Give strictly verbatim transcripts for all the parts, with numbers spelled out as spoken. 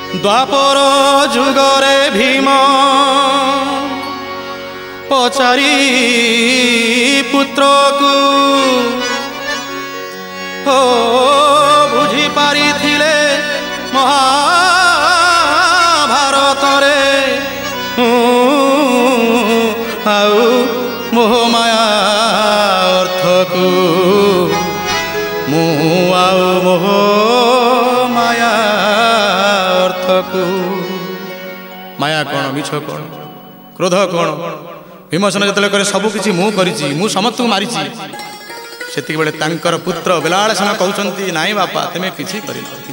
द्वापर जुगरे भीम पचारी पुत्र को हो बुझी पारी थिले महाभारत रे आउ मोह माया अर्थ को मु आउ मोह माया अर्थ को माया कौन मिछ कौन क्रोध कौन भीमसेन जो करे सबकि मु करी समस्त को मारी से बेले तांकर पुत्र बेलाळसेन कहते नाई बापा तुम्हें किसी कर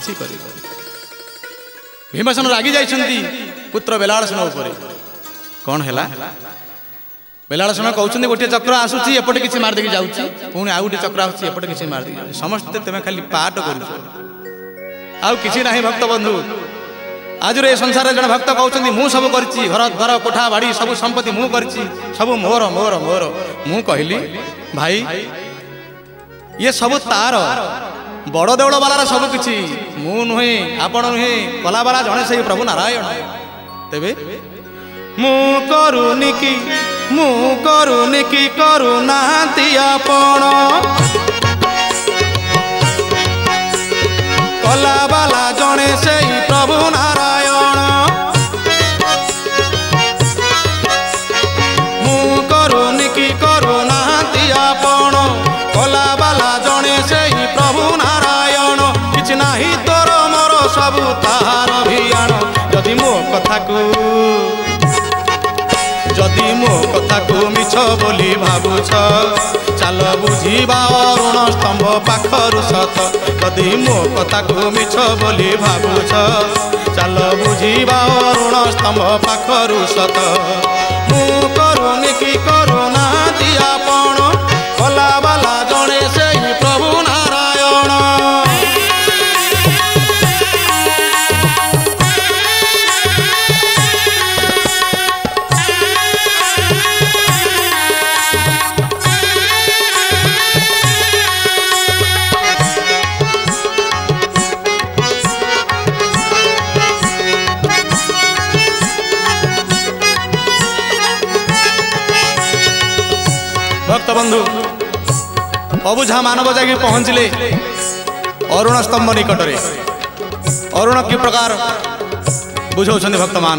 भीमसेन रागी जाइछंती पुत्र बेलाळसेन उपर कौन है बेलाळसेन कहते गोटे चक्र आसूची एपटे किसी मारदेकी जाऊँगी पुणी आउ गोटे चक्र आसूची एपटे किसी मारदेकी जाऊँगी समस्ते तुम्हें खाली पाठ कर किसी ना भक्त बंधु आज ये संसार जन भक्त कहते मु सब करी घर घर कोठा बाड़ी सब संपत्ति मु करी सब मोर मोर मोर मु कहली भाई ये सब तार बड़ देवल बालार सब किछि मु नुहे आपण नुहे कला बाला जने से प्रभु नारायण तेबे मु करूनी कि मु करूनी कि करुनांती आपण कला बाला जने से प्रभु नारायण मु करूनी कि करुनांती आपण कला बाला जने से प्रभु नारायण किछ नाही तोर मोर सब तार भियाण जदि मो कथा को जदि मो कथा को मिछ बोली भाबुछ चाल बुझीबा अरुण स्तंभ पाखरु सत जदि मो कथा को मिछ बोली भाबुछ चाल बुझीबा अरुण स्तंभ पाखरु सत मु करूनी कि करुनांती आपण कला बाला जने से प्रभु नारायण भक्त बंधु अबुझा मानव जागी पहुँचले अरुण स्तंभ निकट में अरुण कि प्रकार बुझाऊँ भक्त मान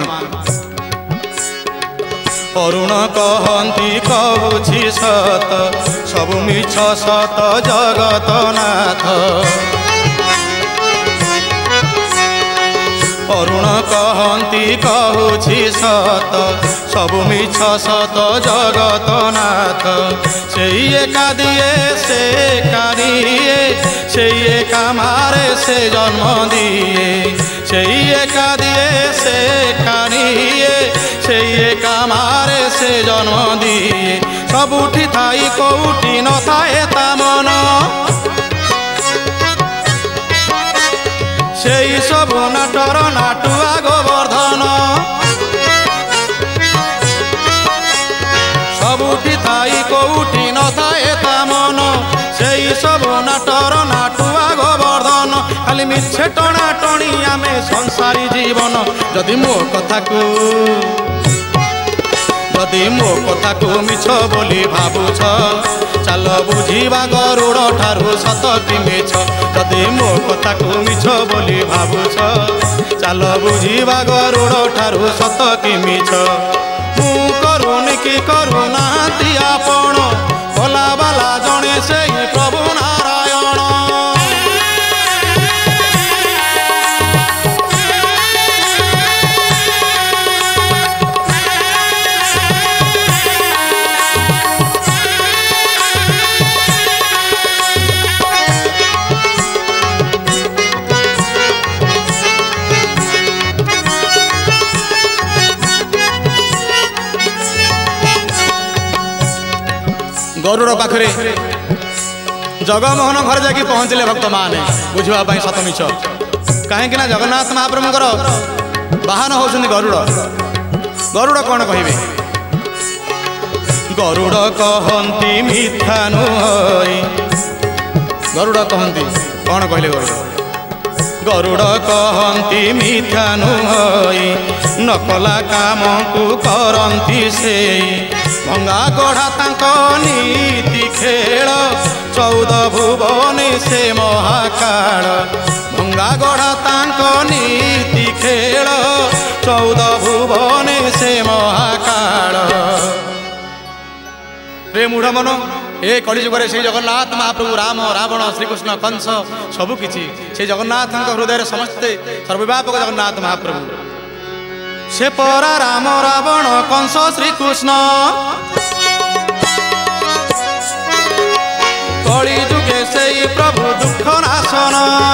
अरुण कहती कहूँ सत सब मिछ सत जगत नाथ अरुण कहती कहूँ सत सब मिछ सत जगत नाथ से एका दिए से कारिए से एका मारे से जन्म दिए से एका दिए से कारिए से एका मारे से जन्म दिए सबुठी थाई कोउठी न थाए ता मन से सब नाटर नाटुआ गोवर्धन सबुठी थाई कोउठी न थाए ता मन से सब नाटर नाटुआ गोवर्धन खाली मिछे टणा टणी आमे संसारी जीवन जदि मो कथा को जदि मो कथा को मिछ बोली भाबुछ चाल बुझीबा गरुड़ ठारू सत कि मिछ जदि मो कथा को मिछ बोली भाबुछ चाल बुझीबा गरुड़ ठारू सत कि मिछ मु करूनी कि करुनांती आपण कला बाला जने से प्रभु नारायण गरुड़ पाखरे जगमोहन घर जाकि पहुँचले भक्त माने बुझापी सत मिछ कहीं जगन्नाथ महाप्रभुंर बाहन होउछन्ति गरुड़ गरुड़ कौन कहे गरुड़ कहती मिथ्या नुहई गरुड़ कहती कौन कहले गरुड़ गरुड़ कहती मिथ्या नुहई नकला काम को करती से भंगा गढ़ा तांको नीति खेल चौदह भुवन से महाकाल भंगा गढ़ा तांको नीति खेल चौदह भुवन से महाकाल। रे मूढ़ मन ए कलिजुगे से जगन्नाथ महाप्रभु राम रावण श्रीकृष्ण कंस सबकि से जगन्नाथ हृदय समस्ते सर्वव्यापक जगन्नाथ महाप्रभु से परा राम रावण कंस श्रीकृष्ण कलिजुगे से प्रभु दुख नाशन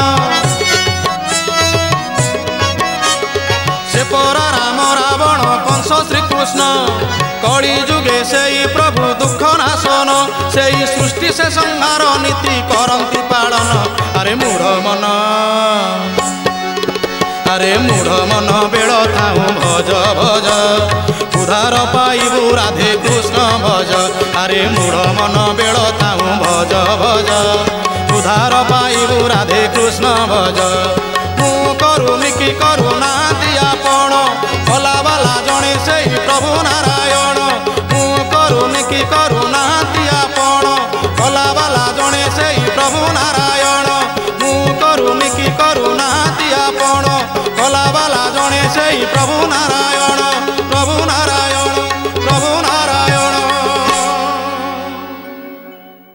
से परा राम रावण कंस श्रीकृष्ण कलिजुगे से प्रभु दुख नाशन से सृष्टि से संहार नीति करंती पालन। अरे मूढ़ मन अरे मूढ़ मन बेल थाऊ भज भज उधार पाइबू राधे कृष्ण भज। अरे मूढ़ मन बेल थाऊ भज भज उधार पाइबू राधे कृष्ण भज। मु करुनी कि करुना दिया पण भला बाला जणे से प्रभु